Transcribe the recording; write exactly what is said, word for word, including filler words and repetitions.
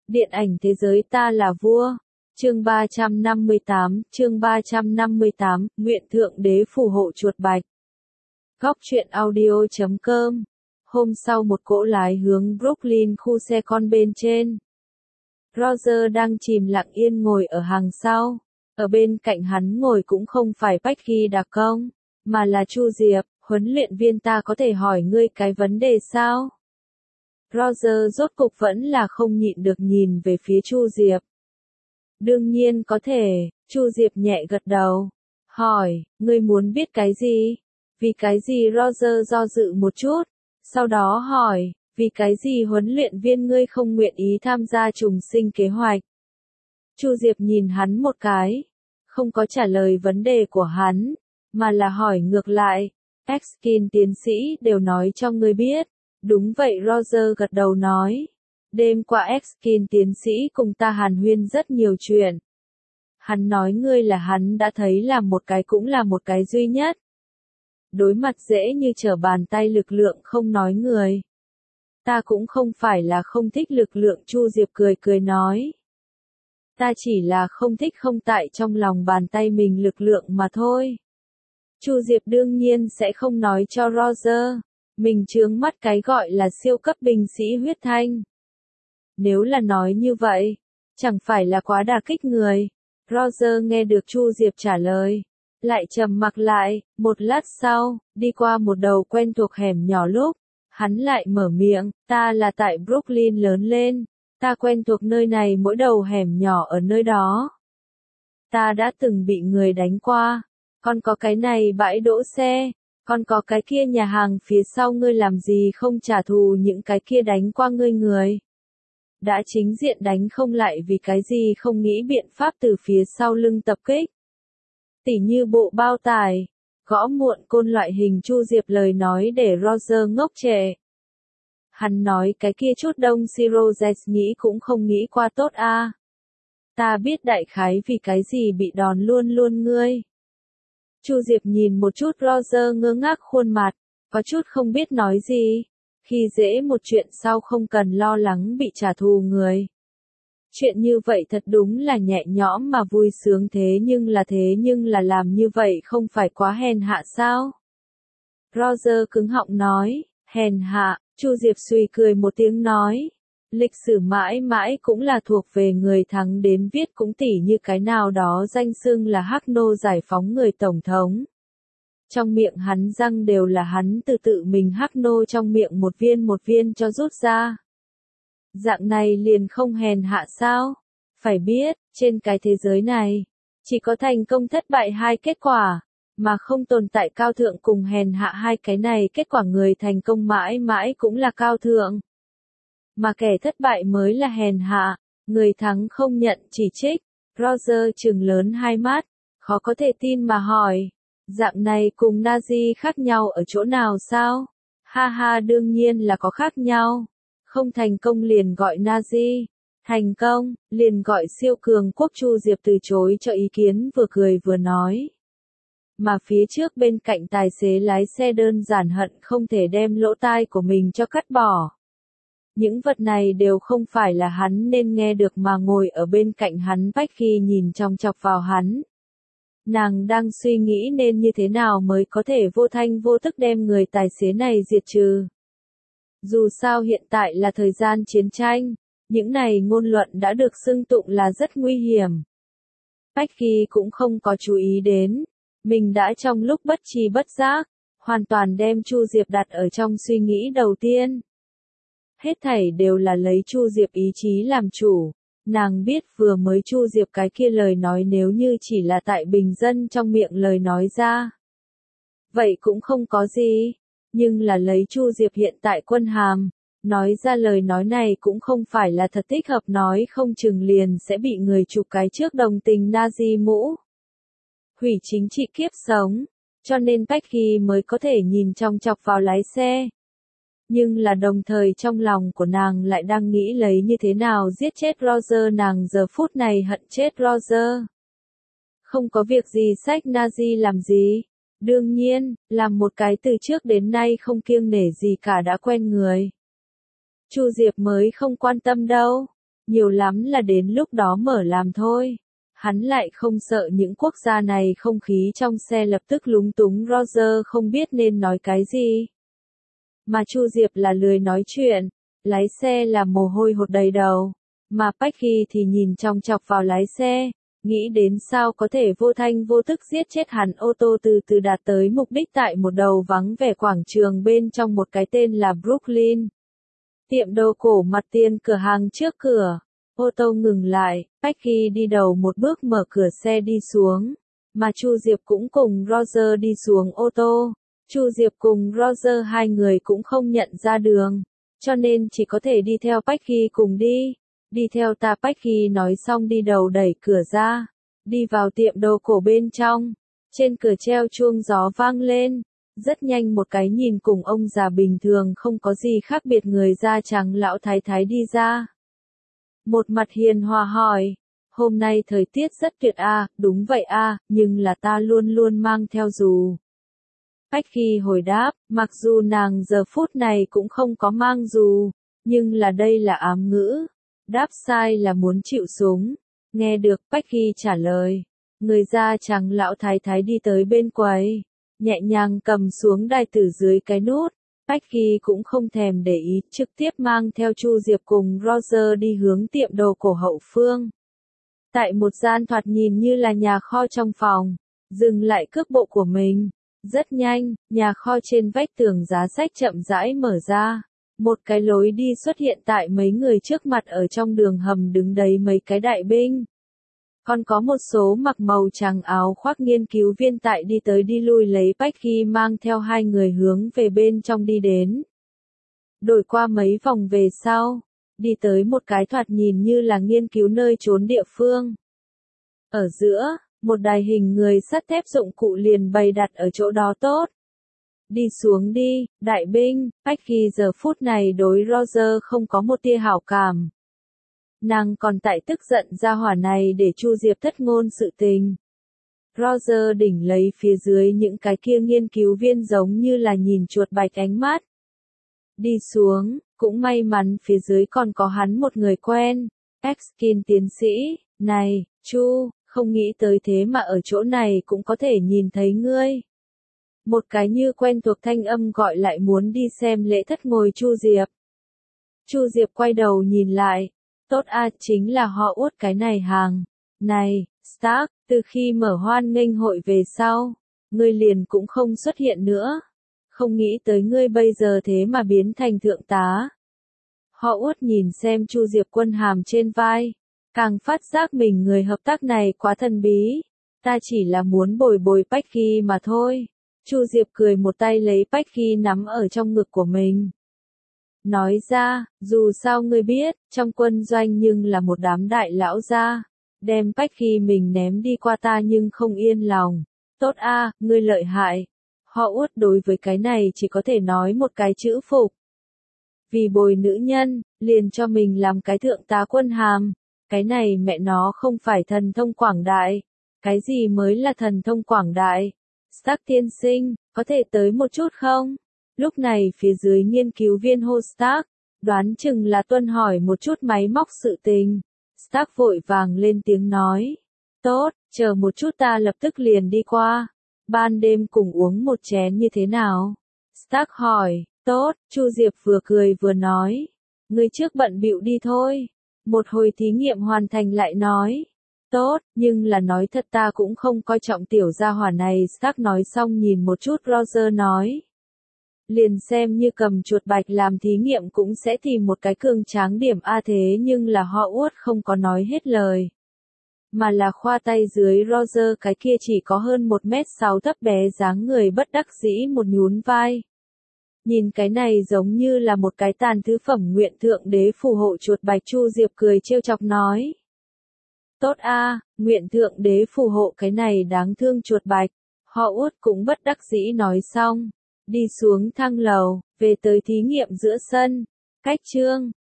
Điện ảnh thế giới ta là vua. Chương ba trăm năm mươi tám, chương ba trăm năm mươi tám, nguyện Thượng Đế phù hộ chuột bạch. Góc truyện audio chấm com. Hôm sau một cỗ lái hướng Brooklyn khu xe con bên trên. Roger đang chìm lặng yên ngồi ở hàng sau. Ở bên cạnh hắn ngồi cũng không phải Becky đặc công, mà là Chu Diệp, huấn luyện viên ta có thể hỏi ngươi cái vấn đề sao? Roger rốt cục vẫn là không nhịn được nhìn về phía Chu Diệp. Đương nhiên có thể, Chu Diệp nhẹ gật đầu. Hỏi, ngươi muốn biết cái gì? Vì cái gì Roger do dự một chút, sau đó hỏi, vì cái gì huấn luyện viên ngươi không nguyện ý tham gia trùng sinh kế hoạch? Chu Diệp nhìn hắn một cái, không có trả lời vấn đề của hắn, mà là hỏi ngược lại, Erskine tiến sĩ đều nói cho ngươi biết. Đúng vậy Roger gật đầu nói. Đêm qua Erskine tiến sĩ cùng ta hàn huyên rất nhiều chuyện. Hắn nói ngươi là hắn đã thấy là một cái cũng là một cái duy nhất. Đối mặt dễ như trở bàn tay lực lượng không nói người. Ta cũng không phải là không thích lực lượng Chu Diệp cười cười nói. Ta chỉ là không thích không tại trong lòng bàn tay mình lực lượng mà thôi. Chu Diệp đương nhiên sẽ không nói cho Roger. Mình chướng mắt cái gọi là siêu cấp binh sĩ huyết thanh. Nếu là nói như vậy, chẳng phải là quá đả kích người. Roger nghe được Chu Diệp trả lời, lại trầm mặc lại, một lát sau, đi qua một đầu quen thuộc hẻm nhỏ lúc, hắn lại mở miệng, ta là tại Brooklyn lớn lên, ta quen thuộc nơi này mỗi đầu hẻm nhỏ ở nơi đó. Ta đã từng bị người đánh qua, còn có cái này bãi đỗ xe. Còn có cái kia nhà hàng phía sau ngươi làm gì không trả thù những cái kia đánh qua ngươi người. Đã chính diện đánh không lại vì cái gì không nghĩ biện pháp từ phía sau lưng tập kích. Tỉ như bộ bao tải, gõ muộn côn loại hình. Chu Diệp lời nói để Roger ngốc trệ. Hắn nói cái kia chút đông Sirozes nghĩ cũng không nghĩ qua tốt a. À. Ta biết đại khái vì cái gì bị đòn luôn luôn ngươi. Chu Diệp nhìn một chút Roger ngơ ngác khuôn mặt, có chút không biết nói gì. Khi dễ một chuyện sau không cần lo lắng bị trả thù người. Chuyện như vậy thật đúng là nhẹ nhõm mà vui sướng thế nhưng là thế nhưng là làm như vậy không phải quá hèn hạ sao? Roger cứng họng nói, hèn hạ, Chu Diệp suy cười một tiếng nói. Lịch sử mãi mãi cũng là thuộc về người thắng đến viết cũng tỉ như cái nào đó danh xưng là hắc nô giải phóng người tổng thống. Trong miệng hắn răng đều là hắn từ tự mình hắc nô trong miệng một viên một viên cho rút ra. Dạng này liền không hèn hạ sao? Phải biết, trên cái thế giới này, chỉ có thành công thất bại hai kết quả, mà không tồn tại cao thượng cùng hèn hạ hai cái này kết quả người thành công mãi mãi cũng là cao thượng. Mà kẻ thất bại mới là hèn hạ, người thắng không nhận chỉ trích. Roger trừng lớn hai mắt, khó có thể tin mà hỏi, dạng này cùng Nazi khác nhau ở chỗ nào sao? Ha ha đương nhiên là có khác nhau, không thành công liền gọi Nazi, thành công, liền gọi siêu cường quốc. Chu Diệp từ chối cho ý kiến vừa cười vừa nói. Mà phía trước bên cạnh tài xế lái xe đơn giản hận không thể đem lỗ tai của mình cho cắt bỏ. Những vật này đều không phải là hắn nên nghe được mà ngồi ở bên cạnh hắn Becky nhìn chòng chọc vào hắn. Nàng đang suy nghĩ nên như thế nào mới có thể vô thanh vô tức đem người tài xế này diệt trừ. Dù sao hiện tại là thời gian chiến tranh, những này ngôn luận đã được xưng tụng là rất nguy hiểm. Becky cũng không có chú ý đến, mình đã trong lúc bất tri bất giác, hoàn toàn đem Chu Diệp đặt ở trong suy nghĩ đầu tiên. Hết thảy đều là lấy Chu Diệp ý chí làm chủ, nàng biết vừa mới Chu Diệp cái kia lời nói nếu như chỉ là tại bình dân trong miệng lời nói ra. Vậy cũng không có gì, nhưng là lấy Chu Diệp hiện tại quân hàm, nói ra lời nói này cũng không phải là thật thích hợp nói không chừng liền sẽ bị người chụp cái trước đồng tình Nazi mũ. Hủy chính trị kiếp sống, cho nên Becky mới có thể nhìn chòng chọc vào lái xe. Nhưng là đồng thời trong lòng của nàng lại đang nghĩ lấy như thế nào giết chết Roger. Nàng giờ phút này hận chết Roger. Không có việc gì sách Nazi làm gì. Đương nhiên, làm một cái từ trước đến nay không kiêng nể gì cả đã quen người. Chu Diệp mới không quan tâm đâu. nhiều lắm là đến lúc đó mở làm thôi. Hắn lại không sợ những quốc gia này không khí trong xe lập tức lúng túng Roger không biết nên nói cái gì. Mà Chu Diệp là lười nói chuyện, lái xe là mồ hôi hột đầy đầu, mà Becky thì nhìn chòng chọc vào lái xe, nghĩ đến sao có thể vô thanh vô tức giết chết hắn ô tô từ từ đạt tới mục đích tại một đầu vắng vẻ quảng trường bên trong một cái tên là Brooklyn. Tiệm đồ cổ mặt tiền cửa hàng trước cửa. Ô tô ngừng lại, Becky đi đầu một bước mở cửa xe đi xuống, mà Chu Diệp cũng cùng Roger đi xuống ô tô. Chu Diệp cùng Roger hai người cũng không nhận ra đường, cho nên chỉ có thể đi theo Becky cùng đi. Đi theo ta. Becky nói xong đi đầu đẩy cửa ra, đi vào tiệm đồ cổ bên trong. Trên cửa treo chuông gió vang lên, rất nhanh một cái nhìn cùng ông già bình thường không có gì khác biệt người da trắng lão thái thái đi ra. Một mặt hiền hòa hỏi, hôm nay thời tiết rất tuyệt a, đúng vậy a, nhưng là ta luôn luôn mang theo dù. Becky hồi đáp, mặc dù nàng giờ phút này cũng không có mang dù, nhưng là đây là ám ngữ. Đáp sai là muốn chịu súng. Nghe được Becky trả lời, người da trắng lão thái thái đi tới bên quầy, nhẹ nhàng cầm xuống đài từ dưới cái nút. Becky cũng không thèm để ý, trực tiếp mang theo Chu Diệp cùng Roger đi hướng tiệm đồ cổ hậu phương. Tại một gian thoạt nhìn như là nhà kho trong phòng, dừng lại cước bộ của mình. Rất nhanh, nhà kho trên vách tường giá sách chậm rãi mở ra. Một cái lối đi xuất hiện tại mấy người trước mặt, ở trong đường hầm đứng đấy mấy cái đại binh. Còn có một số mặc màu trắng áo khoác nghiên cứu viên tại đi tới đi lui lấy Becky mang theo hai người hướng về bên trong đi đến. Đổi qua mấy vòng về sau, đi tới một cái thoạt nhìn như là nghiên cứu nơi trốn địa phương. Ở giữa, một đài hình người sắt thép dụng cụ liền bày đặt ở chỗ đó tốt. Đi xuống đi, đại binh. Becky giờ phút này đối Roger không có một tia hảo cảm. Nàng còn tại tức giận ra hỏa này để Chu Diệp thất ngôn sự tình. Roger đỉnh lấy phía dưới những cái kia nghiên cứu viên giống như là nhìn chuột bạch ánh mắt. Đi xuống, cũng may mắn phía dưới còn có hắn một người quen. Exkin tiến sĩ, này, Chu, không nghĩ tới thế mà ở chỗ này cũng có thể nhìn thấy ngươi. Một cái như quen thuộc thanh âm gọi lại muốn đi xem lễ thất ngồi Chu Diệp. Chu Diệp quay đầu nhìn lại. Tốt a, chính là họ Uất cái này hàng. Này, Stark, từ khi mở hoan nghênh hội về sau, ngươi liền cũng không xuất hiện nữa. Không nghĩ tới ngươi bây giờ thế mà biến thành thượng tá. Họ Uất nhìn xem Chu Diệp quân hàm trên vai, càng phát giác mình người hợp tác này quá thần bí. Ta chỉ là muốn bồi bồi Becky mà thôi. Chu Diệp cười một tay lấy Becky nắm ở trong ngực của mình. Nói ra, dù sao ngươi biết, trong quân doanh nhưng là một đám đại lão gia. Đem Becky mình ném đi qua ta nhưng không yên lòng. Tốt a, ngươi lợi hại. Họ Uất đối với cái này chỉ có thể nói một cái chữ phục. Vì bồi nữ nhân, liền cho mình làm cái thượng tá quân hàm. Cái này mẹ nó không phải thần thông quảng đại. Cái gì mới là thần thông quảng đại? Stark tiên sinh, có thể tới một chút không? Lúc này phía dưới nghiên cứu viên hô Stark, đoán chừng là tuân hỏi một chút máy móc sự tình. Stark vội vàng lên tiếng nói. Tốt, chờ một chút ta lập tức liền đi qua. Ban đêm cùng uống một chén như thế nào? Stark hỏi. Tốt, Chu Diệp vừa cười vừa nói. Ngươi trước bận bịu đi thôi. Một hồi thí nghiệm hoàn thành lại nói. Tốt, nhưng là nói thật ta cũng không coi trọng tiểu gia hỏa này. Stark nói xong nhìn một chút Roger nói. Liền xem như cầm chuột bạch làm thí nghiệm cũng sẽ tìm một cái cường tráng điểm A thế nhưng là họ Uất không có nói hết lời. Mà là khoa tay dưới Roger cái kia chỉ có hơn một mét sáu thấp bé dáng người bất đắc dĩ một nhún vai. Nhìn cái này giống như là một cái tàn thứ phẩm nguyện thượng đế phù hộ chuột bạch. Chu Diệp cười trêu chọc nói. Tốt a, nguyện thượng đế phù hộ cái này đáng thương chuột bạch. Họ Uất cũng bất đắc dĩ nói xong. Đi xuống thang lầu, về tới thí nghiệm giữa sân. Cách chương